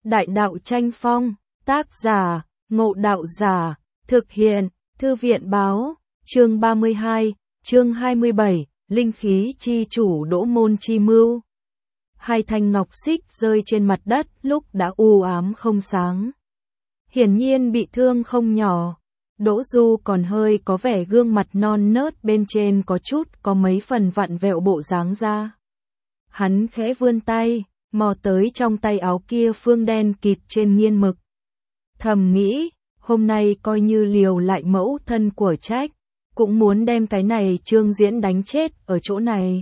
Đại đạo tranh phong, tác giả, Ngộ Đạo Giả, thực hiện, Thư viện báo, chương 32, chương 27, linh khí chi chủ Đỗ Môn chi mưu. Hai thanh ngọc xích rơi trên mặt đất lúc đã u ám không sáng. Hiển nhiên bị thương không nhỏ. Đỗ Du còn hơi có vẻ gương mặt non nớt bên trên có mấy phần vặn vẹo bộ dáng ra. Hắn khẽ vươn tay, mò tới trong tay áo kia phương đen kịt trên nghiên mực. Thầm nghĩ, hôm nay coi như liều lại mẫu thân của Trách, cũng muốn đem cái này Trương Diễn đánh chết ở chỗ này.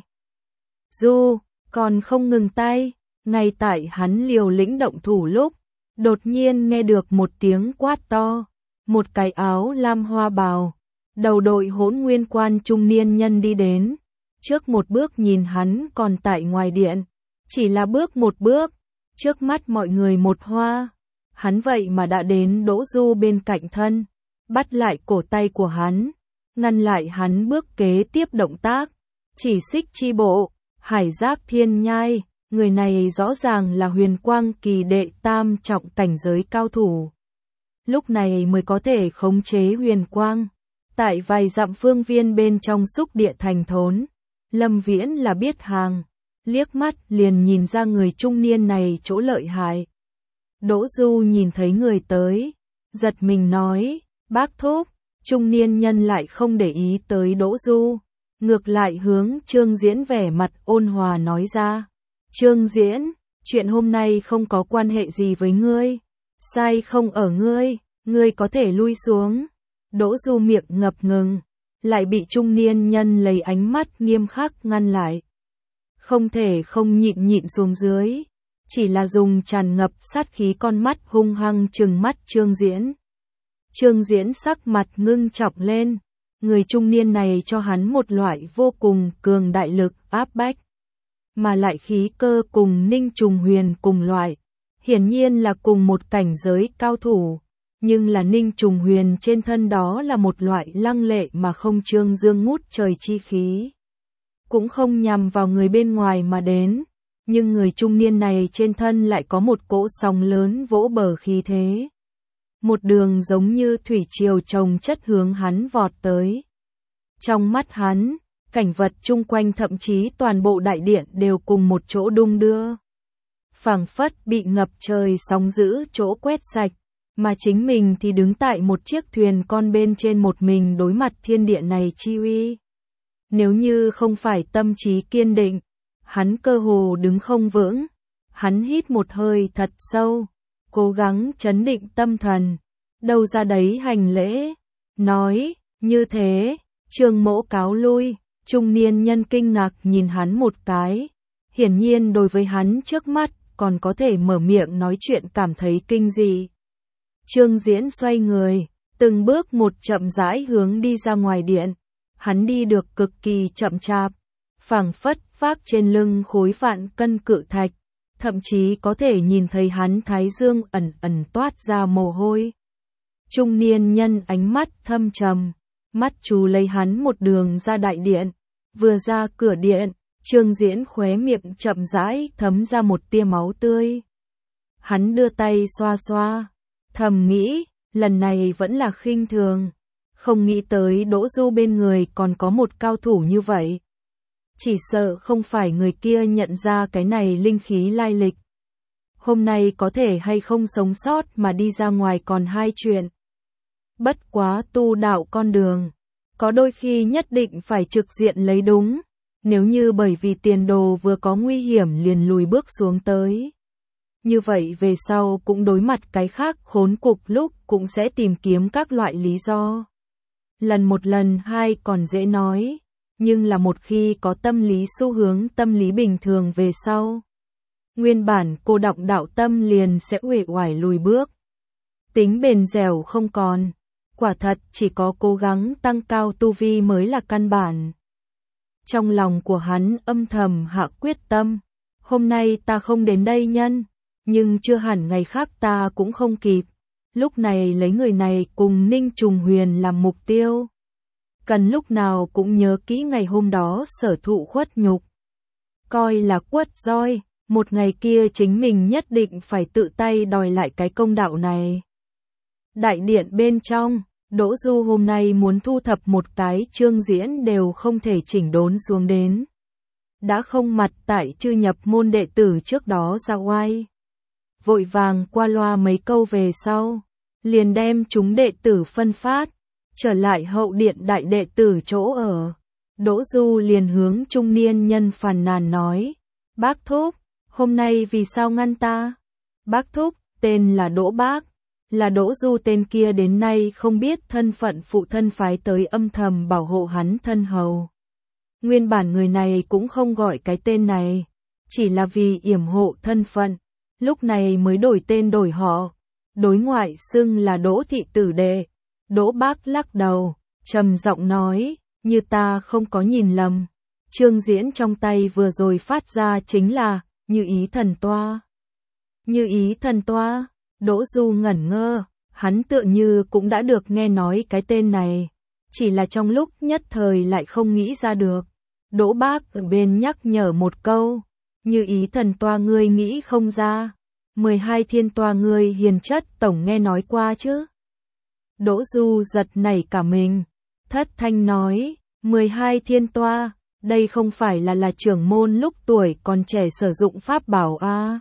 Du, còn không ngừng tay, ngay tại hắn liều lĩnh động thủ lúc, đột nhiên nghe được một tiếng quát to, một cái áo lam hoa bào, đầu đội Hỗn Nguyên Quan trung niên nhân đi đến, trước một bước nhìn hắn còn tại ngoài điện, chỉ là bước một bước, trước mắt mọi người một hoa, hắn vậy mà đã đến Đỗ Du bên cạnh thân, bắt lại cổ tay của hắn, ngăn lại hắn bước kế tiếp động tác, chỉ xích chi bộ, Hải Giác Thiên Nhai, người này rõ ràng là Huyền Quang Kỳ đệ tam trọng cảnh giới cao thủ. Lúc này mới có thể khống chế huyền quang. Tại vài dặm phương viên bên trong Xúc Địa Thành thốn, Lâm Viễn là biết hàng, liếc mắt liền nhìn ra người trung niên này chỗ lợi hại. Đỗ Du nhìn thấy người tới, giật mình nói, bác thúc, trung niên nhân lại không để ý tới Đỗ Du, ngược lại hướng Trương Diễn vẻ mặt ôn hòa nói ra, Trương Diễn, chuyện hôm nay không có quan hệ gì với ngươi, sai không ở ngươi, ngươi có thể lui xuống. Đỗ Du miệng ngập ngừng, lại bị trung niên nhân lấy ánh mắt nghiêm khắc ngăn lại. Không thể không nhịn xuống dưới, chỉ là dùng tràn ngập sát khí con mắt hung hăng trừng mắt Trương Diễn. Trương Diễn sắc mặt ngưng trọng lên, người trung niên này cho hắn một loại vô cùng cường đại lực áp bách, mà lại khí cơ cùng Ninh Trùng Huyền cùng loại, hiển nhiên là cùng một cảnh giới cao thủ. Nhưng là Ninh Trùng Huyền trên thân đó là một loại lăng lệ mà không trương dương ngút trời chi khí. Cũng không nhằm vào người bên ngoài mà đến, nhưng người trung niên này trên thân lại có một cỗ sóng lớn vỗ bờ khí thế. Một đường giống như thủy triều chồng chất hướng hắn vọt tới. Trong mắt hắn, cảnh vật chung quanh thậm chí toàn bộ đại điện đều cùng một chỗ đung đưa. Phảng phất bị ngập trời sóng dữ chỗ quét sạch. Mà chính mình thì đứng tại một chiếc thuyền con bên trên một mình đối mặt thiên địa này chi uy. Nếu như không phải tâm trí kiên định, hắn cơ hồ đứng không vững. Hắn hít một hơi thật sâu, cố gắng trấn định tâm thần, đâu ra đấy hành lễ, nói, như thế, Trương Mỗ cáo lui. Trung niên nhân kinh ngạc nhìn hắn một cái, hiển nhiên đối với hắn trước mắt còn có thể mở miệng nói chuyện cảm thấy kinh dị. Trương Diễn xoay người, từng bước một chậm rãi hướng đi ra ngoài điện. Hắn đi được cực kỳ chậm chạp, phảng phất vác trên lưng khối vạn cân cự thạch, thậm chí có thể nhìn thấy hắn thái dương ẩn ẩn toát ra mồ hôi. Trung niên nhân ánh mắt thâm trầm, mắt chú lấy hắn một đường ra đại điện, vừa ra cửa điện, Trương Diễn khóe miệng chậm rãi thấm ra một tia máu tươi. Hắn đưa tay xoa xoa, thầm nghĩ, lần này vẫn là khinh thường, không nghĩ tới Đỗ Du bên người còn có một cao thủ như vậy. Chỉ sợ không phải người kia nhận ra cái này linh khí lai lịch. Hôm nay có thể hay không sống sót mà đi ra ngoài còn hai chuyện. Bất quá tu đạo con đường, có đôi khi nhất định phải trực diện lấy đúng, nếu như bởi vì tiền đồ vừa có nguy hiểm liền lùi bước xuống tới. Như vậy về sau cũng đối mặt cái khác khốn cục lúc cũng sẽ tìm kiếm các loại lý do. Lần một lần hai còn dễ nói, nhưng là một khi có tâm lý xu hướng tâm lý bình thường về sau, nguyên bản cô đọng đạo tâm liền sẽ uể oải lùi bước. Tính bền dẻo không còn, quả thật chỉ có cố gắng tăng cao tu vi mới là căn bản. Trong lòng của hắn âm thầm hạ quyết tâm, hôm nay ta không đến đây nhân. Nhưng chưa hẳn ngày khác ta cũng không kịp, lúc này lấy người này cùng Ninh Trùng Huyền làm mục tiêu. Cần lúc nào cũng nhớ kỹ ngày hôm đó sở thụ khuất nhục. Coi là quất roi, một ngày kia chính mình nhất định phải tự tay đòi lại cái công đạo này. Đại điện bên trong, Đỗ Du hôm nay muốn thu thập một cái Trương Diễn đều không thể chỉnh đốn xuống đến. Đã không mặt tại chư nhập môn đệ tử trước đó ra oai. Vội vàng qua loa mấy câu về sau, liền đem chúng đệ tử phân phát, trở lại hậu điện đại đệ tử chỗ ở. Đỗ Du liền hướng trung niên nhân phàn nàn nói, bác thúc, hôm nay vì sao ngăn ta? Bác thúc, tên là Đỗ Bác, là Đỗ Du tên kia đến nay không biết thân phận phụ thân phái tới âm thầm bảo hộ hắn thân hầu. Nguyên bản người này cũng không gọi cái tên này, chỉ là vì yểm hộ thân phận, lúc này mới đổi tên đổi họ, đối ngoại xưng là Đỗ thị tử đệ. Đỗ Bác lắc đầu, trầm giọng nói, như ta không có nhìn lầm, Trương Diễn trong tay vừa rồi phát ra chính là Như Ý Thần Toa. Như Ý Thần Toa? Đỗ Du ngẩn ngơ, hắn tựa như cũng đã được nghe nói cái tên này, chỉ là trong lúc nhất thời lại không nghĩ ra được. Đỗ Bác ở bên nhắc nhở một câu, Như Ý Thần Toa ngươi nghĩ không ra, 12 thiên toa ngươi hiền chất tổng nghe nói qua chứ. Đỗ Du giật nảy cả mình, thất thanh nói, 12 thiên toa, đây không phải là trưởng môn lúc tuổi còn trẻ sử dụng pháp bảo à.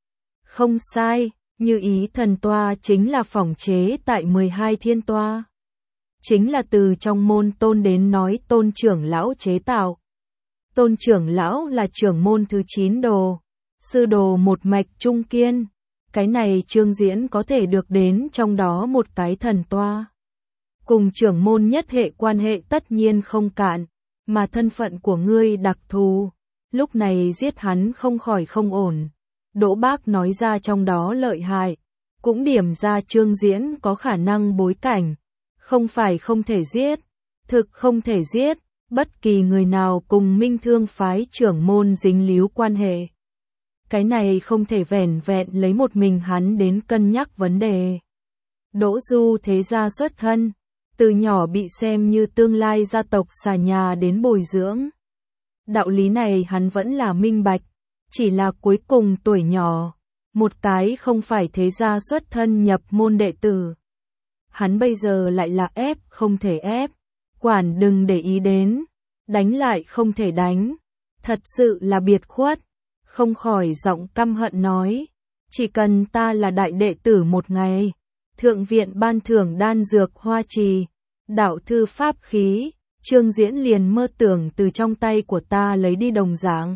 Không sai, Như Ý Thần Toa chính là phỏng chế tại 12 thiên toa. Chính là từ trong môn Tôn đến nói Tôn trưởng lão chế tạo. Tôn trưởng lão là trưởng môn thứ 9 đồ, sư đồ một mạch trung kiên. Cái này Trương Diễn có thể được đến trong đó một cái thần toa. Cùng trưởng môn nhất hệ quan hệ tất nhiên không cạn, mà thân phận của ngươi đặc thù, lúc này giết hắn không khỏi không ổn. Đỗ Bác nói ra trong đó lợi hại, cũng điểm ra Trương Diễn có khả năng bối cảnh, không phải không thể giết, thực không thể giết, bất kỳ người nào cùng Minh Thương phái trưởng môn dính líu quan hệ. Cái này không thể vẻn vẹn lấy một mình hắn đến cân nhắc vấn đề. Đỗ Du thế gia xuất thân, từ nhỏ bị xem như tương lai gia tộc xà nhà đến bồi dưỡng. Đạo lý này hắn vẫn là minh bạch, chỉ là cuối cùng tuổi nhỏ, một cái không phải thế gia xuất thân nhập môn đệ tử. Hắn bây giờ lại là ép không thể ép, quản đừng để ý đến, đánh lại không thể đánh, thật sự là biệt khuất. Không khỏi giọng căm hận nói, chỉ cần ta là đại đệ tử một ngày, thượng viện ban thưởng đan dược hoa trì, đạo thư pháp khí, Trương Diễn liền mơ tưởng từ trong tay của ta lấy đi đồng dạng.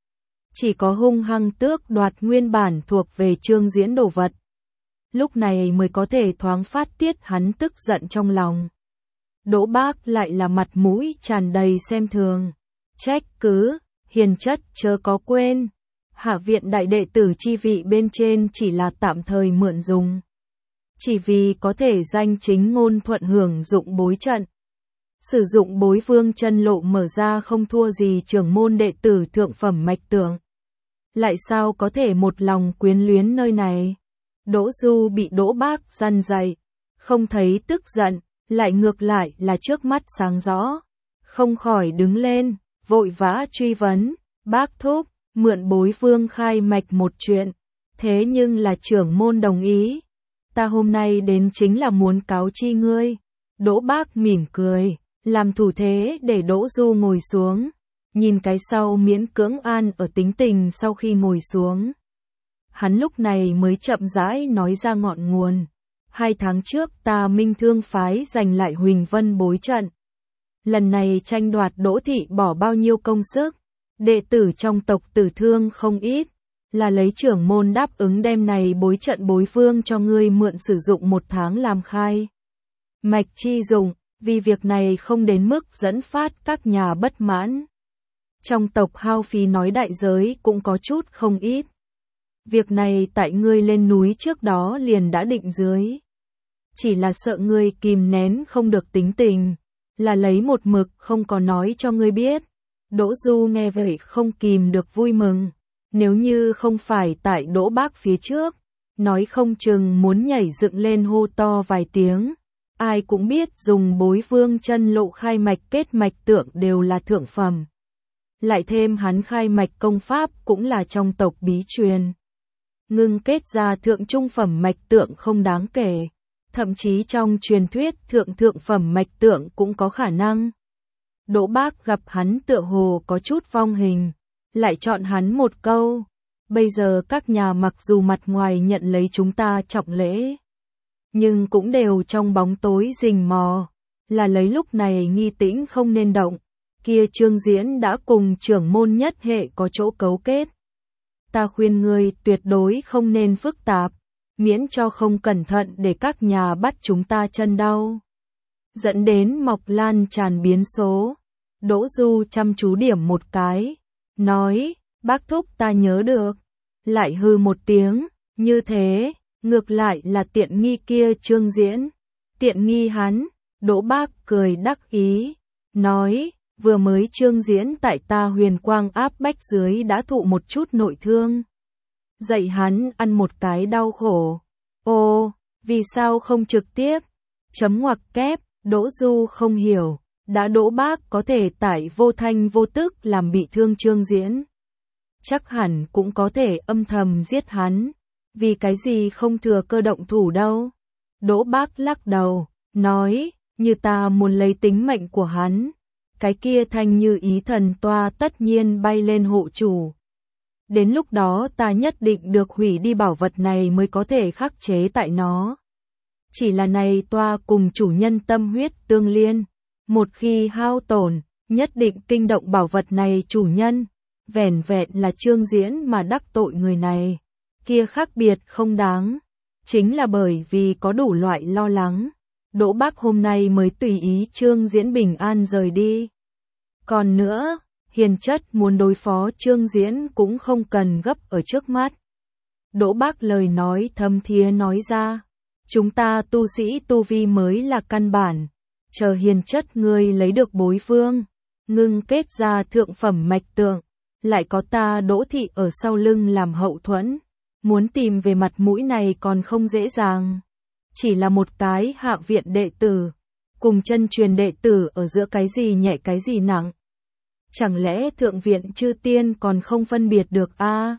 Chỉ có hung hăng tước đoạt nguyên bản thuộc về Trương Diễn đồ vật, lúc này mới có thể thoáng phát tiết hắn tức giận trong lòng. Đỗ Bác lại là mặt mũi tràn đầy xem thường, trách cứ, hiền chất chớ có quên. Hạ viện đại đệ tử chi vị bên trên chỉ là tạm thời mượn dùng. Chỉ vì có thể danh chính ngôn thuận hưởng dụng bối trận. Sử dụng bối vương chân lộ mở ra không thua gì trưởng môn đệ tử thượng phẩm mạch tưởng. Lại sao có thể một lòng quyến luyến nơi này? Đỗ Du bị Đỗ Bác răn dạy, không thấy tức giận, lại ngược lại là trước mắt sáng rõ. Không khỏi đứng lên, vội vã truy vấn, bác thúc. Mượn bối vương khai mạch một chuyện, thế nhưng là trưởng môn đồng ý. Ta hôm nay đến chính là muốn cáo chi ngươi. Đỗ Bác mỉm cười, làm thủ thế để Đỗ Du ngồi xuống. Nhìn cái sau miễn cưỡng an ở tính tình sau khi ngồi xuống. Hắn lúc này mới chậm rãi nói ra ngọn nguồn. 2 tháng trước ta Minh Thương phái giành lại Huỳnh Vân bối trận. Lần này tranh đoạt Đỗ thị bỏ bao nhiêu công sức. Đệ tử trong tộc Tử Thương không ít, là lấy trưởng môn đáp ứng đem này bối trận bối vương cho ngươi mượn sử dụng 1 tháng làm khai mạch chi dụng, vì việc này không đến mức dẫn phát các nhà bất mãn. Trong tộc hao phí nói đại giới cũng có chút không ít. Việc này tại ngươi lên núi trước đó liền đã định dưới. Chỉ là sợ ngươi kìm nén không được tính tình, là lấy một mực không có nói cho ngươi biết. Đỗ Du nghe vậy không kìm được vui mừng, nếu như không phải tại Đỗ Bác phía trước, nói không chừng muốn nhảy dựng lên hô to vài tiếng. Ai cũng biết dùng bối vương chân lộ khai mạch kết mạch tượng đều là thượng phẩm. lại thêm hắn khai mạch công pháp cũng là trong tộc bí truyền. Ngưng kết ra thượng trung phẩm mạch tượng không đáng kể, thậm chí trong truyền thuyết thượng phẩm mạch tượng cũng có khả năng. Đỗ Bác gặp hắn tựa hồ có chút vong hình, lại chọn hắn một câu, bây giờ các nhà mặc dù mặt ngoài nhận lấy chúng ta trọng lễ, nhưng cũng đều trong bóng tối rình mò, là lấy lúc này nghi tĩnh không nên động, kia Trương Diễn đã cùng trưởng môn nhất hệ có chỗ cấu kết. Ta khuyên ngươi tuyệt đối không nên phức tạp, miễn cho không cẩn thận để các nhà bắt chúng ta chân đau, dẫn đến mọc lan tràn biến số. Đỗ Du chăm chú điểm một cái, nói, bác thúc ta nhớ được, lại hư một tiếng, như thế, ngược lại là tiện nghi kia Trương Diễn, tiện nghi hắn. Đỗ Bác cười đắc ý, nói, vừa mới Trương Diễn tại ta huyền quang áp bách dưới đã thụ một chút nội thương, dạy hắn ăn một cái đau khổ. Ô, vì sao không trực tiếp? Chấm ngoặc kép, Đỗ Du không hiểu, đã Đỗ Bác có thể tại vô thanh vô tức làm bị thương Trương Diễn, chắc hẳn cũng có thể âm thầm giết hắn, vì cái gì không thừa cơ động thủ đâu. Đỗ Bác lắc đầu, nói, như ta muốn lấy tính mệnh của hắn, cái kia thanh như ý thần toa tất nhiên bay lên hộ chủ. Đến lúc đó ta nhất định được hủy đi bảo vật này mới có thể khắc chế tại nó. Chỉ là này toa cùng chủ nhân tâm huyết tương liên, một khi hao tổn, nhất định kinh động bảo vật này chủ nhân, vẻn vẹn là Trương Diễn mà đắc tội người này, kia khác biệt không đáng. Chính là bởi vì có đủ loại lo lắng, Đỗ Bác hôm nay mới tùy ý Trương Diễn bình an rời đi. Còn nữa, hiền chất muốn đối phó Trương Diễn cũng không cần gấp ở trước mắt. Đỗ Bác lời nói thâm thiế nói ra, chúng ta tu sĩ tu vi mới là căn bản, chờ hiền chất ngươi lấy được bối phương, ngưng kết ra thượng phẩm mạch tượng, lại có ta Đỗ thị ở sau lưng làm hậu thuẫn, muốn tìm về mặt mũi này còn không dễ dàng. Chỉ là một cái hạ viện đệ tử, cùng chân truyền đệ tử ở giữa cái gì nhẹ cái gì nặng. Chẳng lẽ thượng viện chư tiên còn không phân biệt được a?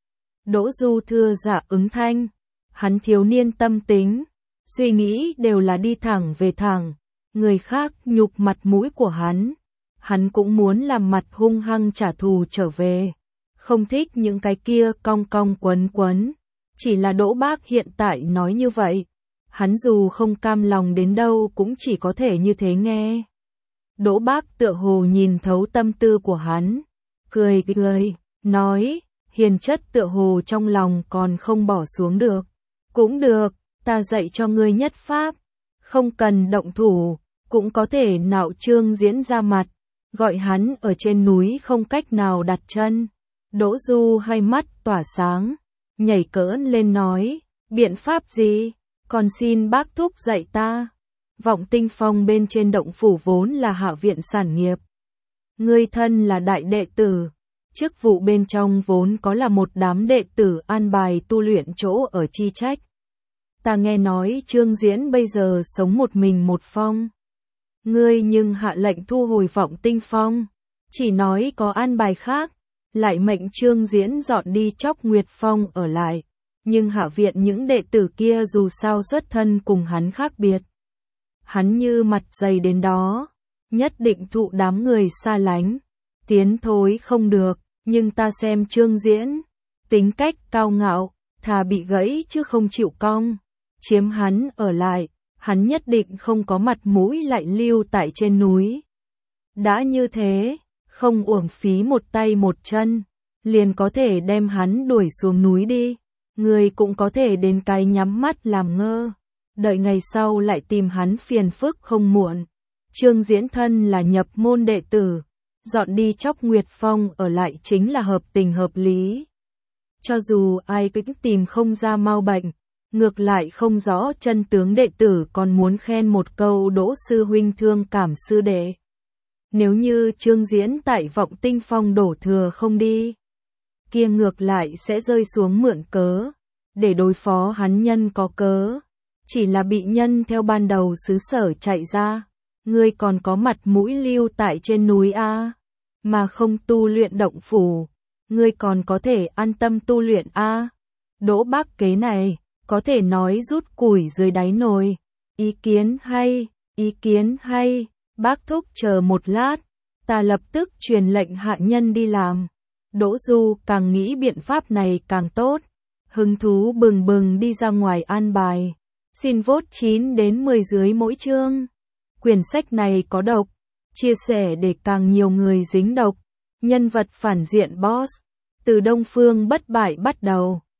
Đỗ Du thưa dạ ứng thanh, hắn thiếu niên tâm tính, suy nghĩ đều là đi thẳng về thẳng, người khác nhục mặt mũi của hắn cũng muốn làm mặt hung hăng trả thù trở về, không thích những cái kia cong cong quấn quấn. Chỉ là Đỗ Bác hiện tại nói như vậy, hắn dù không cam lòng đến đâu cũng chỉ có thể như thế nghe. Đỗ Bác tựa hồ nhìn thấu tâm tư của hắn, cười, nói, hiền chất tựa hồ trong lòng còn không bỏ xuống được. Cũng được, ta dạy cho ngươi nhất pháp, không cần động thủ, cũng có thể nạo Trương Diễn ra mặt, gọi hắn ở trên núi không cách nào đặt chân. Đỗ Du hai mắt tỏa sáng, nhảy cỡn lên nói, biện pháp gì, còn xin bác thúc dạy ta. Vọng Tinh Phong bên trên động phủ vốn là hạ viện sản nghiệp. Ngươi thân là đại đệ tử, chức vụ bên trong vốn có là một đám đệ tử an bài tu luyện chỗ ở chi trách. Ta nghe nói Trương Diễn bây giờ sống một mình một phong. Ngươi nhưng hạ lệnh thu hồi Vọng Tinh Phong, chỉ nói có an bài khác, lại mệnh Trương Diễn dọn đi Chóc Nguyệt Phong ở lại. Nhưng hạ viện những đệ tử kia dù sao xuất thân cùng hắn khác biệt. Hắn như mặt dày đến đó, nhất định thụ đám người xa lánh, tiến thối không được, nhưng ta xem Trương Diễn, tính cách cao ngạo, thà bị gãy chứ không chịu cong, chiếm hắn ở lại, hắn nhất định không có mặt mũi lại lưu tại trên núi. Đã như thế, không uổng phí một tay một chân, liền có thể đem hắn đuổi xuống núi đi, người cũng có thể đến cái nhắm mắt làm ngơ. Đợi ngày sau lại tìm hắn phiền phức không muộn. Trương Diễn thân là nhập môn đệ tử, dọn đi Chóc Nguyệt Phong ở lại chính là hợp tình hợp lý. Cho dù ai cũng tìm không ra mau bệnh, ngược lại không rõ chân tướng đệ tử còn muốn khen một câu Đỗ sư huynh thương cảm sư đệ. Nếu như Trương Diễn tại Vọng Tinh Phong đổ thừa không đi, kia ngược lại sẽ rơi xuống mượn cớ, để đối phó hắn nhân có cớ. Chỉ là bị nhân theo ban đầu xứ sở chạy ra, ngươi còn có mặt mũi lưu tại trên núi a? mà không tu luyện động phủ, ngươi còn có thể an tâm tu luyện a. Đỗ bác kế này, có thể nói rút củi dưới đáy nồi. Ý kiến hay, bác thúc chờ một lát, ta lập tức truyền lệnh hạ nhân đi làm. Đỗ Du càng nghĩ biện pháp này càng tốt, hứng thú bừng bừng đi ra ngoài an bài. Xin vote 9 đến 10 dưới mỗi chương. Quyển sách này có độc, chia sẻ để càng nhiều người dính độc. Nhân vật phản diện boss, từ Đông Phương bất bại bắt đầu.